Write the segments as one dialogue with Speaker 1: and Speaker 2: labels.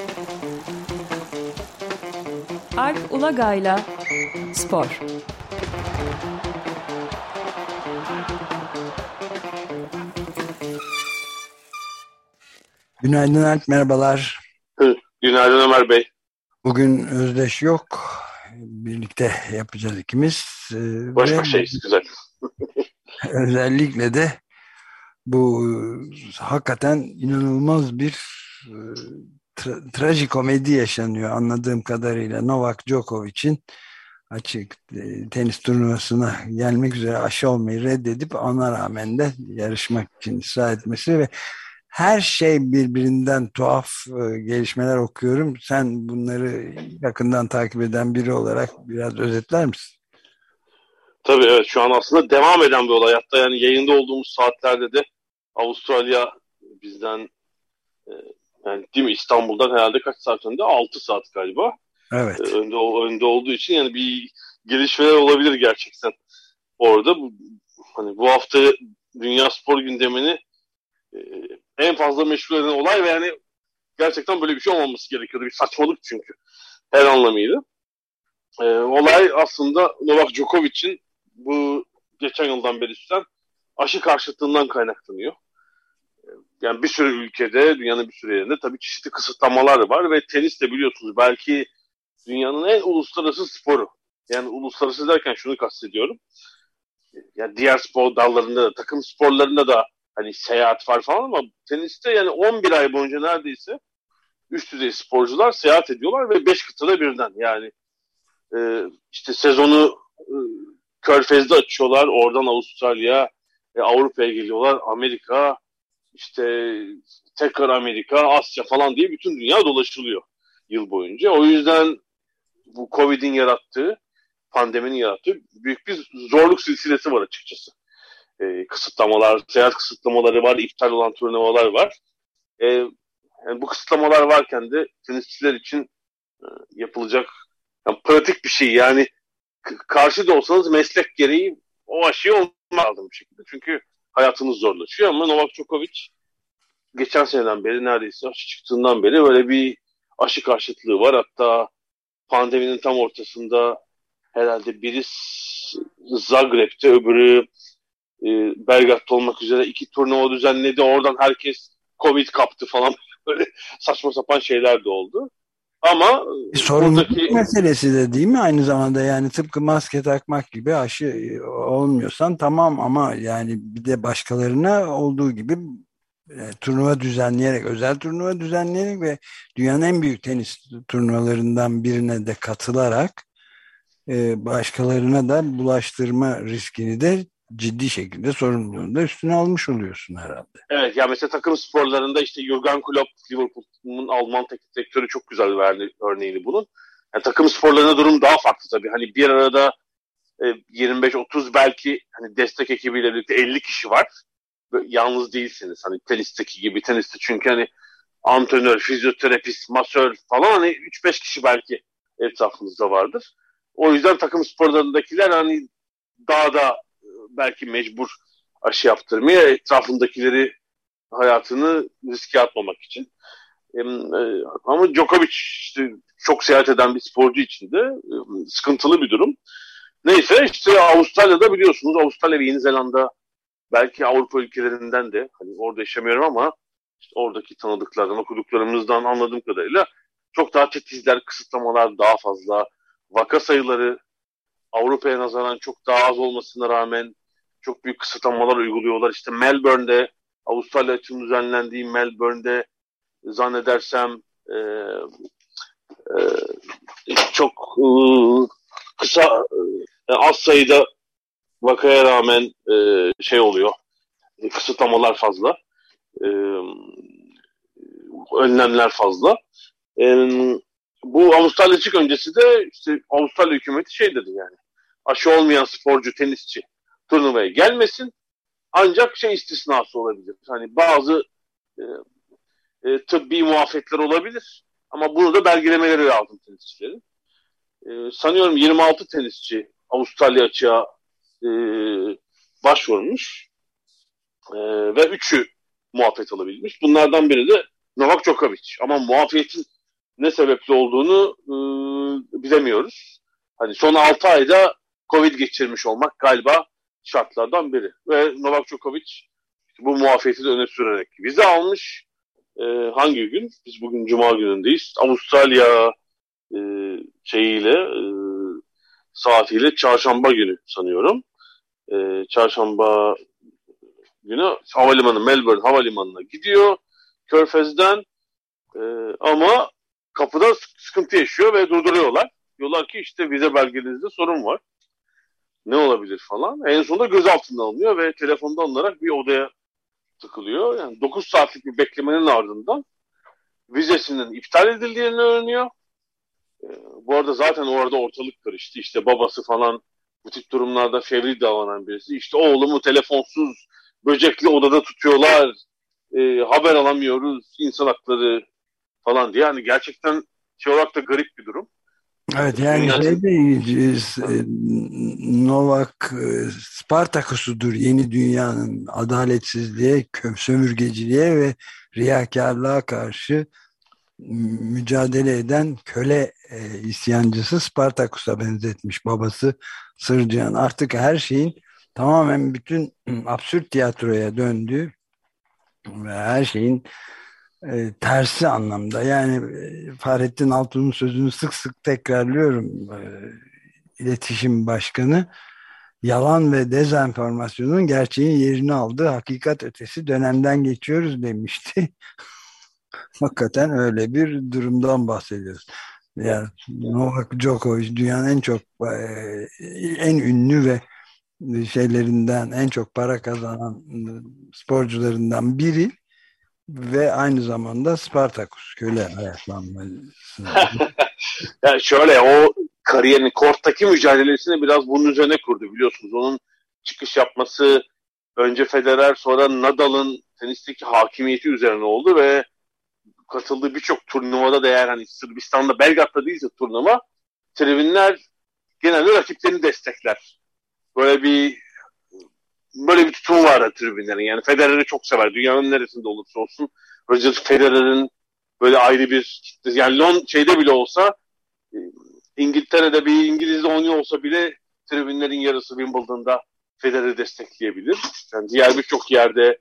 Speaker 1: Alp Ulagay'la Spor.
Speaker 2: Günaydın Alp, merhabalar.
Speaker 3: Günaydın Ömer Bey.
Speaker 2: Bugün Özdeş yok. Birlikte yapacağız ikimiz.
Speaker 3: Baş
Speaker 2: Ve
Speaker 3: başayız. Güzel.
Speaker 2: özellikle de bu hakikaten inanılmaz bir trajikomedi yaşanıyor anladığım kadarıyla. Novak Djokovic'in açık tenis turnuvasına gelmek üzere aşı olmayı reddedip ona rağmen de yarışmak için ısrar etmesi ve her şey birbirinden tuhaf gelişmeler okuyorum. Sen bunları yakından takip eden biri olarak biraz özetler misin?
Speaker 3: Tabii evet, şu an aslında devam eden bir olay. Hatta yani yayında olduğumuz saatlerde de Avustralya bizden e, yani değil mi, İstanbul'dan herhalde kaç saat önde? 6 saat galiba.
Speaker 2: Evet.
Speaker 3: Önde olduğu için yani bir gelişmeler olabilir gerçekten orada. Hani bu hafta dünya spor gündemini e, en fazla meşgul eden olay ve yani gerçekten böyle bir şey olmaması gerekiyordu. Bir saçmalık çünkü her anlamıyla. Olay aslında Novak Djokovic'in bu geçen yıldan beri süren aşı karşıtlığından kaynaklanıyor. Yani bir sürü ülkede, dünyanın bir sürü yerinde tabii çeşitli kısıtlamalar var ve tenis de biliyorsunuz belki dünyanın en uluslararası sporu. Yani uluslararası derken şunu kastediyorum. Yani diğer spor dallarında da, takım sporlarında da hani seyahat var falan ama teniste yani 11 ay boyunca neredeyse üst düzey sporcular seyahat ediyorlar ve 5 kıtada birden. Yani işte sezonu Körfez'de açıyorlar. Oradan Avustralya, Avrupa'ya geliyorlar. Amerika, işte tekrar Amerika, Asya falan diye bütün dünya dolaşılıyor yıl boyunca. O yüzden bu Covid'in yarattığı, pandeminin yarattığı büyük bir zorluk silsilesi var açıkçası. Kısıtlamalar, seyahat kısıtlamaları var, iptal olan turnuvalar var. Yani bu kısıtlamalar varken de tenisçiler için yapılacak yani pratik bir şey. Yani karşı da olsanız meslek gereği o aşıyı olmak lazım bir şekilde. Çünkü hayatınız zorlaşıyor ama Novak Djokovic geçen seneden beri neredeyse aşı çıktığından beri böyle bir aşı karşıtlığı var. Hatta pandeminin tam ortasında herhalde biri Zagreb'te öbürü Belgrad'da olmak üzere 2 turnuva düzenledi. Oradan herkes Covid kaptı falan böyle saçma sapan şeyler de oldu. Ama
Speaker 2: Sorumluluk
Speaker 3: buradaki
Speaker 2: meselesi de değil mi? Aynı zamanda yani tıpkı maske takmak gibi aşı olmuyorsan tamam ama yani bir de başkalarına olduğu gibi turnuva düzenleyerek, özel turnuva düzenleyerek ve dünyanın en büyük tenis turnuvalarından birine de katılarak başkalarına da bulaştırma riskini de ciddi şekilde sorumluluğunu da üstüne almış oluyorsun herhalde.
Speaker 3: evet, ya mesela takım sporlarında işte Jurgen Klopp, Liverpool'un Alman teknik direktörü çok güzel verdi örneğini bunun. Yani takım sporlarında durum daha farklı tabii. Hani bir arada 25-30 belki hani destek ekibiyle birlikte 50 kişi var. Böyle yalnız değilsiniz. Hani tenisteki gibi, teniste çünkü hani antrenör, fizyoterapist, masör falan hani 3-5 kişi belki etrafınızda vardır. O yüzden takım sporlarındakiler hani daha da belki mecbur aşı yaptırmaya, etrafındakileri hayatını riske atmamak için. Ama Djokovic işte çok seyahat eden bir sporcu için de sıkıntılı bir durum. Neyse işte Avustralya'da biliyorsunuz, Avustralya ve Yeni Zelanda belki Avrupa ülkelerinden de hani orada yaşamıyorum ama işte oradaki tanıdıklardan, okuduklarımızdan anladığım kadarıyla çok daha titizler, kısıtlamalar daha fazla. Vaka sayıları Avrupa'ya nazaran çok daha az olmasına rağmen çok büyük kısıtlamalar uyguluyorlar. İşte Melbourne'de, Avustralya için düzenlendiği Melbourne'de zannedersem çok kısa az sayıda vakaya rağmen şey oluyor, kısıtlamalar fazla, e, önlemler fazla. E, Bu Avustralya çık öncesi de işte Avustralya hükümeti şey dedi yani, aşı olmayan sporcu, tenisçi turnuvaya gelmesin, ancak şey istisnası olabilir. Hani bazı e, tıbbi muafiyetler olabilir ama bunu da belgelemeleri lazım tenisçilerin. Sanıyorum 26 tenisçi Avustralya açığa e, başvurmuş ve 3'ü muafiyet alabilmiş. Bunlardan biri de Novak Djokovic. Ama muafiyetin ne sebeple olduğunu bilemiyoruz. Hani son 6 ayda Covid geçirmiş olmak galiba şartlardan biri. Ve Novak Djokovic bu muafiyeti de öne sürerek vize almış. Hangi gün? Biz bugün Cuma günündeyiz. Avustralya saatiyle çarşamba günü sanıyorum. Çarşamba günü Melbourne havalimanına gidiyor Körfez'den. Ama kapıda sıkıntı yaşıyor ve durduruyorlar. Diyorlar ki işte vize belgenizde sorun var. Ne olabilir falan. En sonunda gözaltına alınıyor ve telefonda alınarak bir odaya tıkılıyor. Yani 9 saatlik bir beklemenin ardından vizesinin iptal edildiğini öğreniyor. Bu arada zaten orada ortalık karıştı. İşte babası falan bu tip durumlarda fevri davranan birisi. İşte oğlumu telefonsuz, böcekli odada tutuyorlar. Haber alamıyoruz. İnsan hakları falan diye. Yani gerçekten olarak da garip bir durum.
Speaker 2: Evet, yani Novak Spartakus'udur yeni dünyanın adaletsizliğe, sömürgeciliğe ve riyakarlığa karşı mücadele eden köle isyancısı Spartakus'a benzetmiş babası Sırcan. Artık her şeyin tamamen bütün absürt tiyatroya döndüğü ve her şeyin tersi anlamda. Yani Fahrettin Altun'un sözünü sık sık tekrarlıyorum. İletişim Başkanı yalan ve dezenformasyonun gerçeğin yerini aldığı hakikat ötesi dönemden geçiyoruz demişti. Hakikaten öyle bir durumdan bahsediyoruz. Yani Novak Djokovic dünyanın en ünlü ve şeylerinden en çok para kazanan sporcularından biri ve aynı zamanda Spartakus köle ayaklanması.
Speaker 3: Yani şöyle o kariyerin korttaki mücadelesini biraz bunun üzerine kurdu biliyorsunuz. Onun çıkış yapması önce Federer sonra Nadal'ın tenisteki hakimiyeti üzerine oldu ve katıldığı birçok turnuvada da eğer hani Sırbistan'da Belgrad'da değilse turnuva tribünler genelde rakiplerini destekler. Böyle bir tutum var tribünlerin. Yani Federer'i çok sever. Dünyanın neresinde olursa olsun. Roger Federer'in böyle ayrı bir yani şeyde bile olsa İngiltere'de bir İngiliz'de oynuyor olsa bile tribünlerin yarısı Wimbledon'da Federer'i destekleyebilir. Yani diğer birçok yerde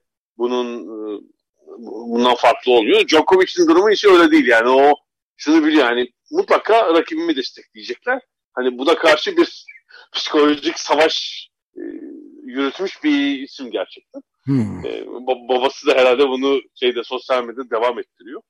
Speaker 3: bundan farklı oluyor. Djokovic'in durumu ise öyle değil. Yani o şunu biliyor yani mutlaka rakibimi destekleyecekler. Hani buna karşı bir psikolojik savaş yürütmüş bir isim gerçekten. Babası da herhalde bunu sosyal medyada devam ettiriyor.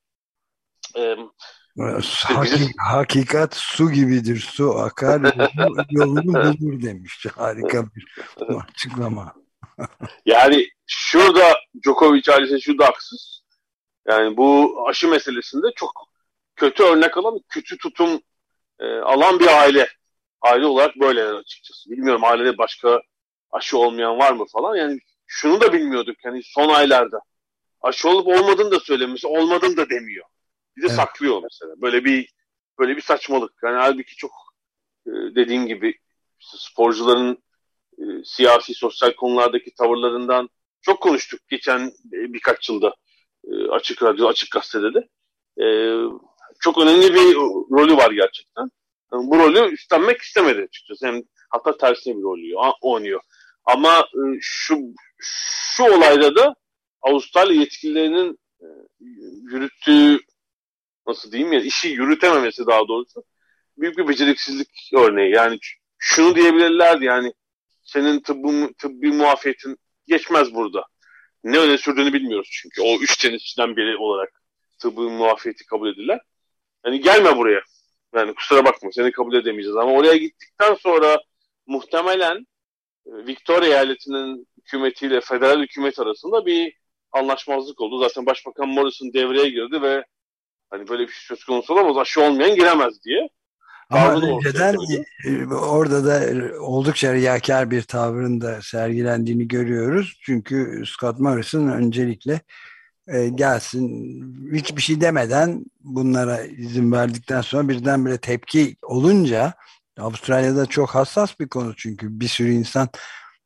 Speaker 2: Hakikat su gibidir. Su akar yolunu bulur demiş. Harika bir açıklama.
Speaker 3: Yani şurada Djokovic ailesi şurada haksız. Yani bu aşı meselesinde çok kötü örnek alan, kötü tutum alan bir aile. Aile olarak böyle açıkçası. Bilmiyorum ailede başka aşı olmayan var mı falan. Yani şunu da bilmiyorduk. Yani son aylarda aşı olup olmadığını da söylemiş, olmadığını da demiyor. Bir de saklıyor mesela. Böyle bir saçmalık. Yani halbuki çok dediğim gibi işte sporcuların siyasi, sosyal konulardaki tavırlarından çok konuştuk geçen birkaç yılda Açık Radyo, Açık Gazete'de de. Çok önemli bir rolü var gerçekten. Yani bu rolü üstlenmek istemedi açıkçası. Yani hatta tersine bir rolü oynuyor. Ama şu olayda da Avustralya yetkililerinin yürüttüğü nasıl diyeyim ya işi yürütememesi daha doğrusu büyük bir beceriksizlik örneği. Yani şunu diyebilirlerdi yani senin tıbbi muafiyetin geçmez burada. Ne öne sürdüğünü bilmiyoruz çünkü. O 3 tenisçiden biri olarak tıbbi muafiyeti kabul edilen. Yani gelme buraya. Yani kusura bakma seni kabul edemeyeceğiz. Ama oraya gittikten sonra muhtemelen Victoria eyaletinin hükümetiyle federal hükümet arasında bir anlaşmazlık oldu. Zaten Başbakan Morrison devreye girdi ve hani böyle bir şey söz konusu olamaz. Aşı olmayan giremez diye.
Speaker 2: Ama önceden orada da oldukça riyakar bir tavrın da sergilendiğini görüyoruz. Çünkü Scott Morrison öncelikle gelsin hiçbir şey demeden bunlara izin verdikten sonra birdenbire tepki olunca Avustralya'da çok hassas bir konu çünkü bir sürü insan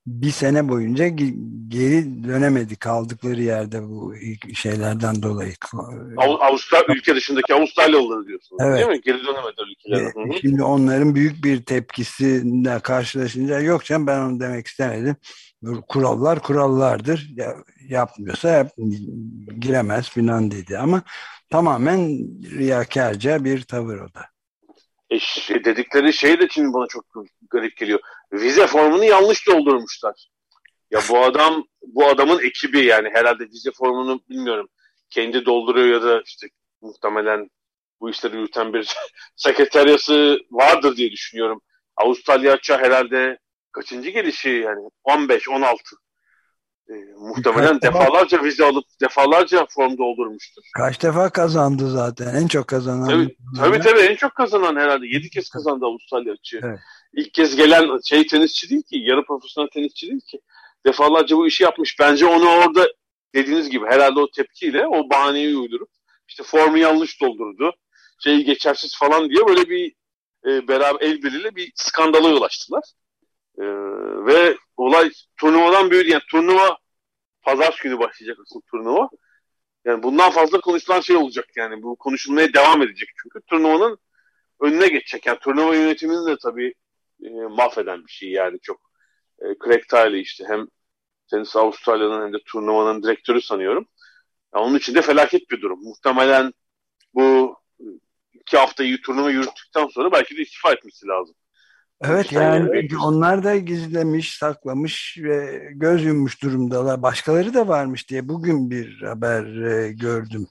Speaker 2: bir sene boyunca geri dönemedi kaldıkları yerde bu şeylerden dolayı.
Speaker 3: Ülke dışındaki Avustralyalıları diyorsunuz değil
Speaker 2: Evet.
Speaker 3: mi? Geri dönemediler ülkelerine. Hı hı.
Speaker 2: Şimdi onların büyük bir tepkisiyle karşılaşınca yok canım ben onu demek istemedim. Kurallar kurallardır. Yapmıyorsa giremez filan dedi ama tamamen riyakarca bir tavır o da.
Speaker 3: Dedikleri şey de şimdi bana çok garip geliyor. Vize formunu yanlış doldurmuşlar. Ya bu adamın ekibi yani herhalde vize formunu bilmiyorum. Kendi dolduruyor ya da işte muhtemelen bu işleri yürüten bir sekreteryası vardır diye düşünüyorum. Avustralyaça herhalde kaçıncı gelişi yani 15-16. Muhtemelen defalarca vize alıp defalarca form doldurmuştur.
Speaker 2: Kaç defa kazandı zaten. En çok kazanan.
Speaker 3: Tabii en çok kazanan herhalde. 7 kez kazandı Avustralya açığı.
Speaker 2: Evet.
Speaker 3: İlk kez gelen tenisçi değil ki. Yarı profesyonel tenisçi değil ki. Defalarca bu işi yapmış. Bence onu orada dediğiniz gibi herhalde o tepkiyle o bahaneyi uydurup işte formu yanlış doldurdu. Geçersiz falan diye böyle bir beraber el birliğiyle bir skandala yol açtılar. Ve olay turnuvadan büyüdü. Yani turnuva pazar günü başlayacak asıl turnuva. Yani bundan fazla konuşulan şey olacak yani. Bu konuşulmaya devam edecek çünkü turnuvanın önüne geçecek. Yani turnuva yönetimini de tabii mahveden bir şey yani çok. Craig Tiley işte hem Tenis Avustralya'nın hem de turnuvanın direktörü sanıyorum. Yani onun için de felaket bir durum. Muhtemelen bu 2 haftayı turnuva yürüttükten sonra belki de istifa etmesi lazım.
Speaker 2: Evet yani onlar da gizlemiş, saklamış ve göz yummuş durumdalar. Başkaları da varmış diye bugün bir haber gördüm.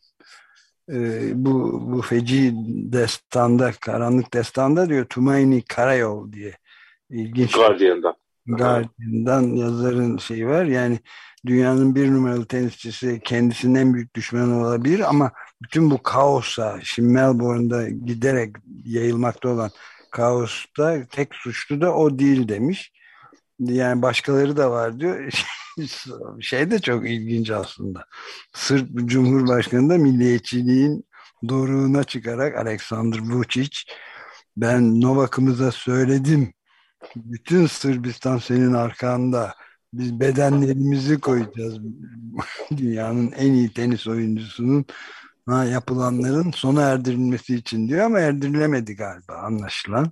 Speaker 2: Bu feci destanda, karanlık destanda diyor Tumaini Karayol diye ilginç bir
Speaker 3: Guardian'dan.
Speaker 2: Guardian'dan yazarın şeyi var. Yani dünyanın bir numaralı tenisçisi kendisinin en büyük düşmanı olabilir ama bütün bu kaosa, şimdi Melbourne'da giderek yayılmakta olan kaosta tek suçlu da o değil demiş. Yani başkaları da var diyor. Şey de çok ilginç aslında. Sırp Cumhurbaşkanı da milliyetçiliğin doruğuna çıkarak Aleksandar Vučić ben Novak'ımıza söyledim. Bütün Sırbistan senin arkanda. Biz bedenlerimizi koyacağız. Dünyanın en iyi tenis oyuncusunun yapılanların sona erdirilmesi için diyor ama erdirilemedi galiba anlaşılan.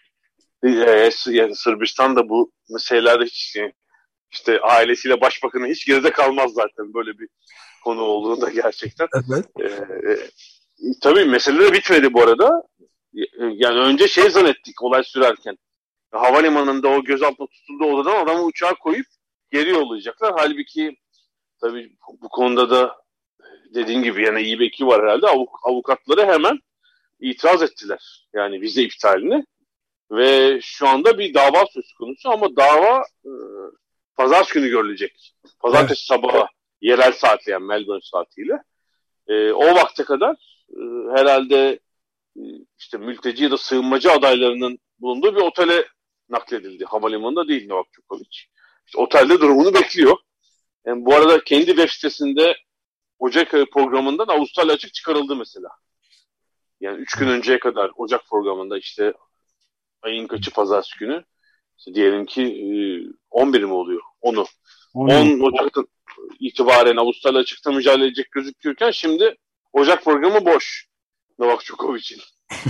Speaker 3: Yani Sırbistan da bu meselelerde hiç işte ailesiyle başbakanı hiç geride kalmaz zaten böyle bir konu olduğunda gerçekten.
Speaker 2: Evet.
Speaker 3: Tabii mesele de bitmedi bu arada. Yani önce zannettik olay sürerken. Havalimanında o gözaltına tutulduğu odadan adamı uçağa koyup geri yollayacaklar. Halbuki tabii bu konuda da dediğin gibi yani iyi bir ekip var herhalde. Avukatları hemen itiraz ettiler. Yani vize iptaline. Ve şu anda bir dava söz konusu ama dava pazar günü görülecek. Pazartesi sabahı yerel saatle yani Melbourne saatiyle. O vakte kadar herhalde işte mülteci ya da sığınmacı adaylarının bulunduğu bir otele nakledildi. Havalimanında değil Novak Djokovic. İşte otelde durumunu bekliyor. Yani bu arada kendi web sitesinde Ocak ayı programından Avustralya açık çıkarıldı mesela. Yani 3 gün önceye kadar Ocak programında işte ayın kaçı pazartesi günü? İşte diyelim ki 11 mi oluyor? 10 Ocak'tan itibaren Avustralya açıkta mücadele edecek gözükürken şimdi Ocak programı boş Novak Djokovic'in.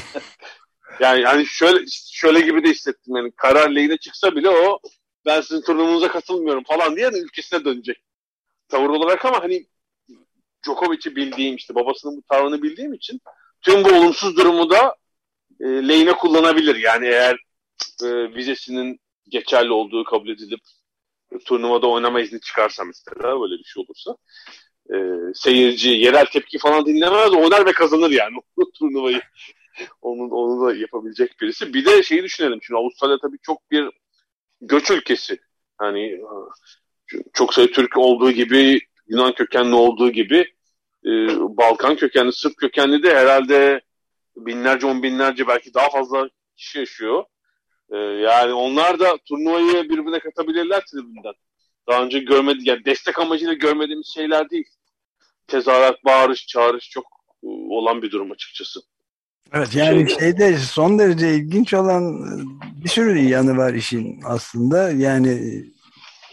Speaker 3: Yani hani şöyle gibi de hissettim. Yani karar lehine çıksa bile o ben sizin turnuvanıza katılmıyorum falan diye de ülkesine dönecek tavır olarak ama hani Djokovic'i bildiğim işte babasının bu tavrını bildiğim için tüm bu olumsuz durumu da lehine kullanabilir. Yani eğer vizesinin geçerli olduğu kabul edilip turnuvada oynama izni çıkarsa mesela böyle bir şey olursa seyirci, yerel tepki falan dinlemez oynar ve kazanır yani o turnuvayı. Onu da yapabilecek birisi. Bir de şeyi düşünelim. Şimdi Avustralya tabii çok bir göç ülkesi. Hani çok sayı Türk olduğu gibi Yunan kökenli olduğu gibi Balkan kökenli, Sırp kökenli de herhalde binlerce, on binlerce belki daha fazla kişi yaşıyor. Yani onlar da turnuvayı birbirine katabilirler tribünden. Daha önce görmedik, yani destek amacıyla görmediğimiz şeyler değil. Tezahürat, bağırış, çağırış çok olan bir durum açıkçası.
Speaker 2: Evet yani son derece ilginç olan bir sürü yanı var işin aslında. Yani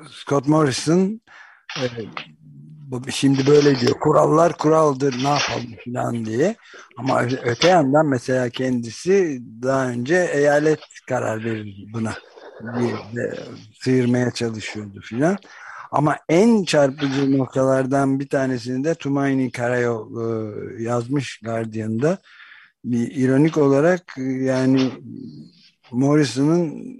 Speaker 2: Scott Morrison şimdi böyle diyor. Kurallar kuraldır, ne yapalım falan diye. Ama öte yandan mesela kendisi daha önce eyalet karar verir buna diye de sıyırmaya çalışıyordu filan. Ama en çarpıcı noktalardan bir tanesini de Tumaini Karayol yazmış Guardian'da. Bir ironik olarak yani Morrison'ın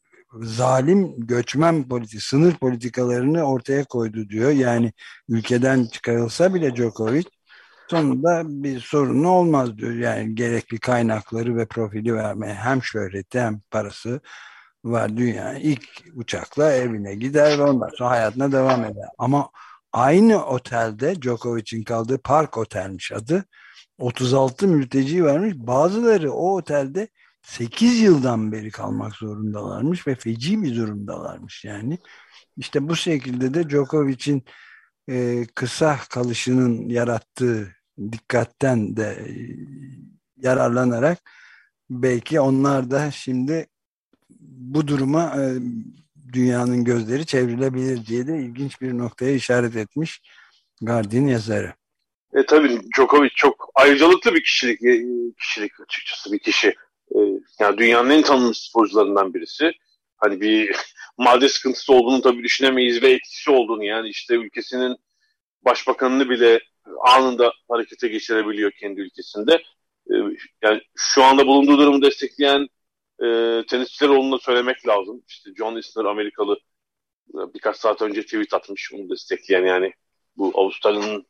Speaker 2: zalim göçmen sınır politikalarını ortaya koydu diyor. Yani ülkeden çıkarılsa bile Djokovic sonunda bir sorunu olmaz diyor. Yani gerekli kaynakları ve profili vermeye hem şöhreti hem parası var. Dünya ilk uçakla evine gider ve ondan sonra hayatına devam eder. Ama aynı otelde Djokovic'in kaldığı Park Otel'miş adı. 36 mülteci varmış. Bazıları o otelde 8 yıldan beri kalmak zorundalarmış ve feci bir durumdalarmış yani. İşte bu şekilde de Djokovic'in kısa kalışının yarattığı dikkatten de yararlanarak belki onlar da şimdi bu duruma dünyanın gözleri çevrilebilir diye de ilginç bir noktaya işaret etmiş Guardian yazarı.
Speaker 3: Tabii Djokovic çok ayrıcalıklı bir kişilik açıkçası bir kişi. Yani dünyanın en tanınmış sporcularından birisi. Hani bir madde sıkıntısı olduğunu tabii düşünemeyiz ve etkisi olduğunu, yani işte ülkesinin başbakanını bile anında harekete geçirebiliyor kendi ülkesinde. Yani şu anda bulunduğu durumu destekleyen tenisçiler olduğunu da söylemek lazım. İşte John Isner, Amerikalı, birkaç saat önce tweet atmış onu destekleyen, yani bu Avustralya'nın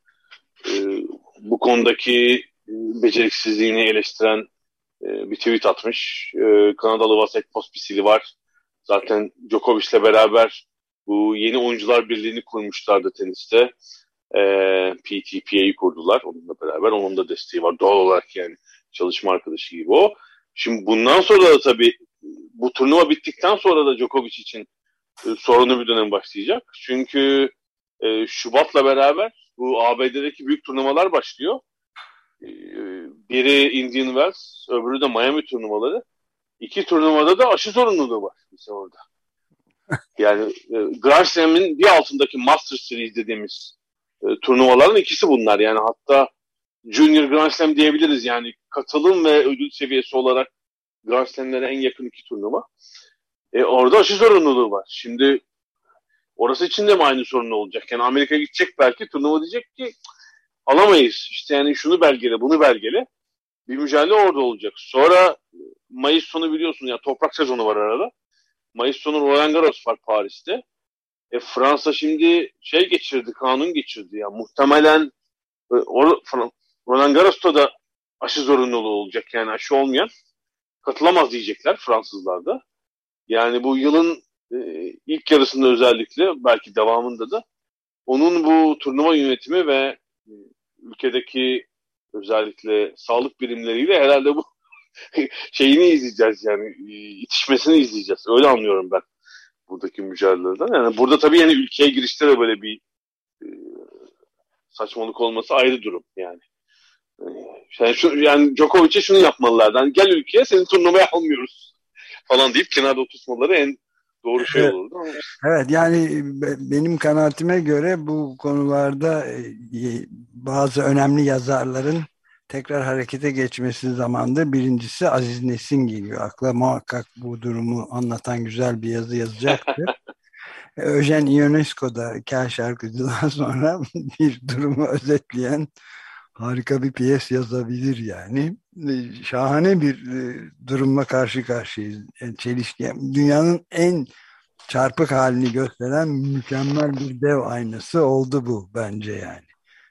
Speaker 3: bu konudaki beceriksizliğini eleştiren bir tweet atmış. Kanadalı Vasek Pospisil'i var. Zaten Djokovic'le beraber bu yeni oyuncular birliğini kurmuşlardı teniste. PTPA'yı kurdular onunla beraber. Onun da desteği var. Doğal olarak yani çalışma arkadaşı gibi o. Şimdi bundan sonra da tabii bu turnuva bittikten sonra da Djokovic için sorunlu bir dönem başlayacak. Çünkü Şubat'la beraber bu ABD'deki büyük turnuvalar başlıyor. Biri Indian Wells, öbürü de Miami turnuvaları. İki turnuvada da aşı zorunluluğu var mesela orada. Yani Grand Slam'in bir altındaki Master Series dediğimiz turnuvaların ikisi bunlar. Yani hatta Junior Grand Slam diyebiliriz. Yani katılım ve ödül seviyesi olarak Grand Slam'lere en yakın iki turnuva. Orada aşı zorunluluğu var. Şimdi orası için de mi aynı sorun olacak? Yani Amerika gidecek belki, turnuva diyecek ki alamayız. İşte yani şunu belgele, bunu belgele. Bir mücadele orada olacak. Sonra Mayıs sonu biliyorsun ya, toprak sezonu var arada. Mayıs sonu Roland Garros var Paris'te. Fransa şimdi geçirdi, kanun geçirdi ya. Muhtemelen Roland Garros'ta da aşı zorunluluğu olacak. Yani aşı olmayan katılamaz diyecekler Fransızlar da. Yani bu yılın ilk yarısında özellikle, belki devamında da onun bu turnuva yönetimi ve ülkedeki özellikle sağlık birimleriyle herhalde bu şeyini izleyeceğiz, yani itişmesini izleyeceğiz. Öyle anlıyorum ben buradaki mücadeleden. Yani burada tabii yani ülkeye girişte de böyle bir saçmalık olması ayrı durum yani. Yani Djokovic'e şunu yapmalılardı. Yani gel ülkeye, seni turnuvaya almıyoruz falan deyip kenarda oturtmaları en doğru şey olurdu.
Speaker 2: Evet, yani benim kanaatime göre bu konularda bazı önemli yazarların tekrar harekete geçmesi zamanında birincisi Aziz Nesin geliyor akla. Muhakkak bu durumu anlatan güzel bir yazı yazacaktır. Eugen Ionesco da Kel Şarkıcı'dan sonra bir durumu özetleyen harika bir piyes yazabilir yani. Şahane bir durumla karşı karşıyayız. Çelişki. Dünyanın en çarpık halini gösteren mükemmel bir dev aynası oldu bu bence yani.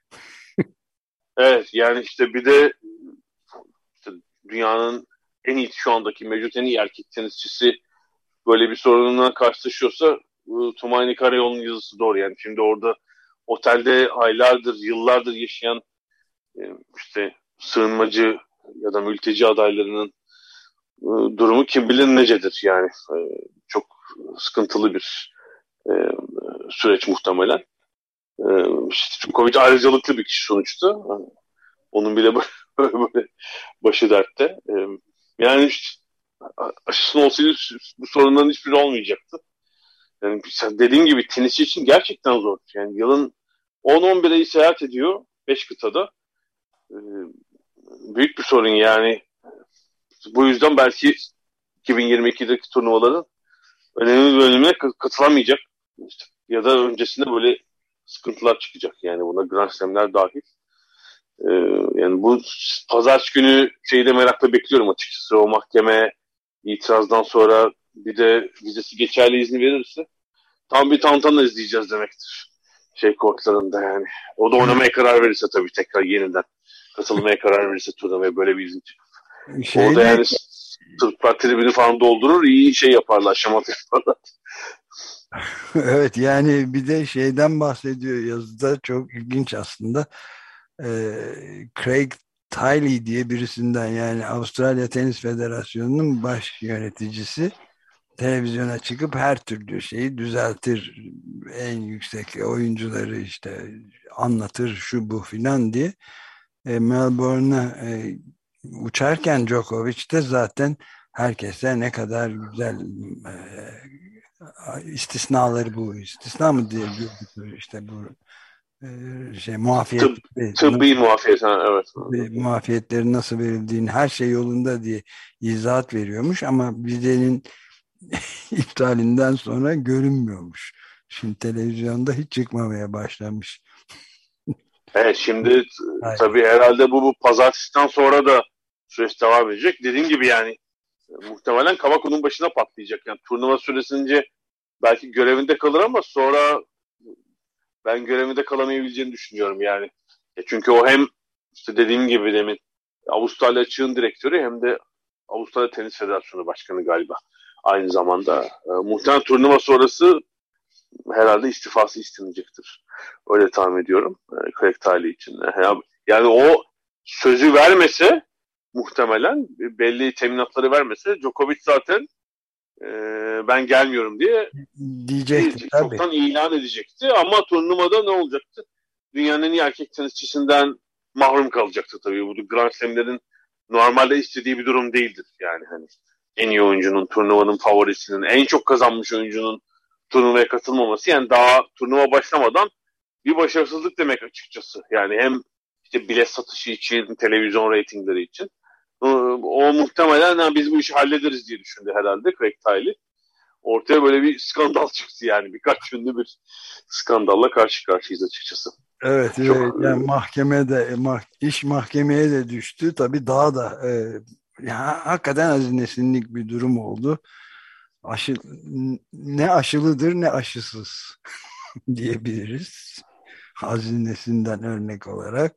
Speaker 3: Evet, yani işte bir de işte dünyanın en iyi, şu andaki mevcut en iyi erkek tenisçisi böyle bir sorunla karşılaşıyorsa Tumaini Karayol'un yazısı doğru. Yani şimdi orada otelde aylardır, yıllardır yaşayan işte sığınmacı ya da mülteci adaylarının durumu kim bilir necedir yani. Çok sıkıntılı bir süreç muhtemelen. İşte Djokovic ayrıcalıklı bir kişi sonuçta. Onun bile böyle başı dertte. Yani işte aşısının olsaydı bu sorunların hiçbiri olmayacaktı. Yani sen dediğin gibi tenisçi için gerçekten zor. Yani yılın 10-11 ayı seyahat ediyor 5 kıtada. Ee, Büyük bir sorun yani. Bu yüzden belki 2022'deki turnuvaların önemli bir bölümüne katılamayacak. İşte, ya da öncesinde böyle sıkıntılar çıkacak. Yani buna Grand Slam'ler dahil. Ee, Yani bu pazartesi günü şeyi de merakla bekliyorum açıkçası. O mahkeme itirazdan sonra bir de vizesi geçerli izni verirse tam bir tantana izleyeceğiz demektir. Şey kortlarında yani. O da oynamaya karar verirse tabii tekrar yeniden katılmaya karar verirse turnuvaya böyle bir izin çıkıp. Orada
Speaker 2: Şeyde
Speaker 3: yani Türkler tribünü falan doldurur, iyi şey yaparlar, şamat yaparlar.
Speaker 2: evet, yani bir de şeyden bahsediyor yazıda, çok ilginç aslında. Craig Tiley diye birisinden, yani Avustralya Tenis Federasyonu'nun baş yöneticisi, televizyona çıkıp her türlü şeyi düzeltir, en yüksek oyuncuları işte anlatır, şu bu filan diye. Melbourne'a uçarken Djokovic de zaten herkese ne kadar güzel, istisnaları, bu istisna mı diye gözüküyor işte, bu
Speaker 3: Tıp,
Speaker 2: muafiyetleri
Speaker 3: tıbbi muafiyet, ha, evet.
Speaker 2: muafiyetlerin nasıl verildiğini, her şey yolunda diye izahat veriyormuş, ama vizenin iptalinden sonra görünmüyormuş. Şimdi televizyonda hiç çıkmamaya başlamış.
Speaker 3: Evet, şimdi
Speaker 2: Hayır.
Speaker 3: tabii herhalde bu pazartesiden sonra da süreç devam edecek. Dediğim gibi yani muhtemelen Kavako'nun başına patlayacak. Yani turnuva süresince belki görevinde kalır ama sonra ben görevinde kalamayabileceğini düşünüyorum yani. Çünkü o hem işte dediğim gibi demin Avustralya Açık'ın direktörü hem de Avustralya Tenis Federasyonu Başkanı galiba. Aynı zamanda muhtemelen turnuva sonrası herhalde istifası istenecektir. Öyle tahmin ediyorum. Craig Tiley için. Yani o sözü vermese muhtemelen belli teminatları vermese Djokovic zaten e, ben gelmiyorum diye
Speaker 2: Diyecektim tabii.
Speaker 3: çoktan ilan edecekti. Ama turnuvada ne olacaktı? Dünyanın en iyi erkek tenisçisinden mahrum kalacaktı tabii. Bu Grand Slam'lerin normalde istediği bir durum değildir. Yani hani en iyi oyuncunun, turnuvanın favorisinin, en çok kazanmış oyuncunun turnuvaya katılmaması, yani daha turnuva başlamadan bir başarısızlık demek açıkçası. Yani hem işte bilet satışı için, televizyon reytingleri için. O muhtemelen yani biz bu işi hallederiz diye düşündü herhalde Craig Tiley. Ortaya böyle bir skandal çıktı yani. Birkaç günlü bir skandalla karşı karşıyayız açıkçası.
Speaker 2: Evet,
Speaker 3: Çok
Speaker 2: yani mahkemede iş mahkemeye de düştü. Tabii daha da ya, hakikaten hazinesinlik bir durum oldu. Aşı, ne aşılıdır ne aşısız diyebiliriz. Hazinesinden örnek olarak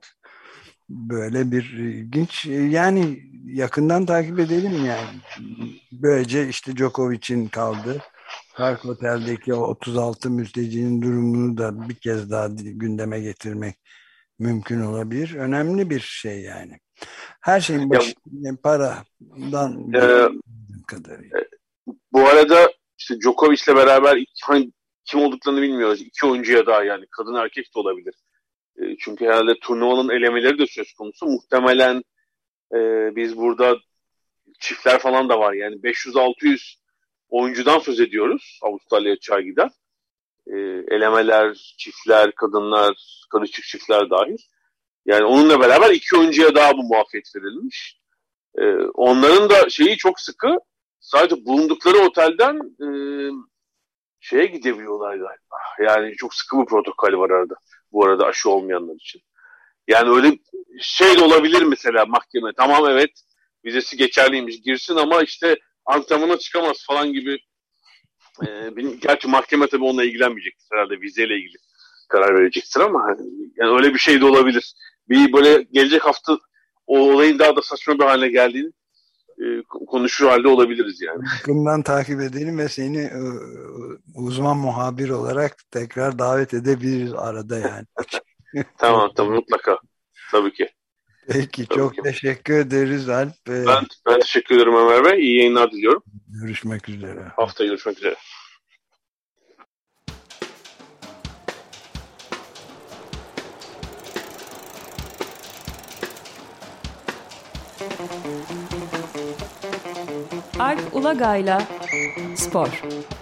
Speaker 2: böyle bir ilginç, yani yakından takip edelim yani. Böylece işte Djokovic'in kaldı. Park Otel'deki o 36 mültecinin durumunu da bir kez daha gündeme getirmek mümkün olabilir. Önemli bir şey yani. Her şeyin
Speaker 3: ya,
Speaker 2: başı yani paradan
Speaker 3: e,
Speaker 2: geçtiğim kadarıyla.
Speaker 3: bu arada işte Djokovic'le beraber kim olduklarını bilmiyoruz. İki oyuncuya daha, yani kadın erkek de olabilir. Çünkü herhalde turnuvanın elemeleri de söz konusu. Muhtemelen e, biz burada çiftler falan da var. Yani 500-600 oyuncudan söz ediyoruz Avustralya açığa giden. Elemeler, çiftler, kadınlar, karışık çiftler dahil. Yani onunla beraber iki oyuncuya daha bu muafiyet verilmiş. Onların da şeyi çok sıkı. Sadece bulundukları otelden şeye gidebiliyorlar galiba. Yani çok sıkı bir protokol var arada. Bu arada aşı olmayanlar için. Yani öyle şey de olabilir mesela mahkeme. Tamam, evet, vizesi geçerliymiş, girsin ama işte antrenmana çıkamaz falan gibi. Gerçi mahkeme tabii onunla ilgilenmeyecektir herhalde, vizeyle ilgili karar verecektir ama yani öyle bir şey de olabilir. Bir böyle gelecek hafta o olayın daha da saçma bir hale geldiğini konuşur halde olabiliriz yani.
Speaker 2: Yakından takip edelim ve seni uzman muhabir olarak tekrar davet edebiliriz arada yani.
Speaker 3: Tamam, tamam, mutlaka. Tabii ki.
Speaker 2: Peki,
Speaker 3: Tabii
Speaker 2: çok
Speaker 3: ki.
Speaker 2: teşekkür ederiz Alp.
Speaker 3: Ben teşekkür ederim Ömer Bey. İyi yayınlar diliyorum.
Speaker 2: Görüşmek üzere.
Speaker 3: Haftaya görüşmek üzere.
Speaker 1: Alp Ulagay'la Spor.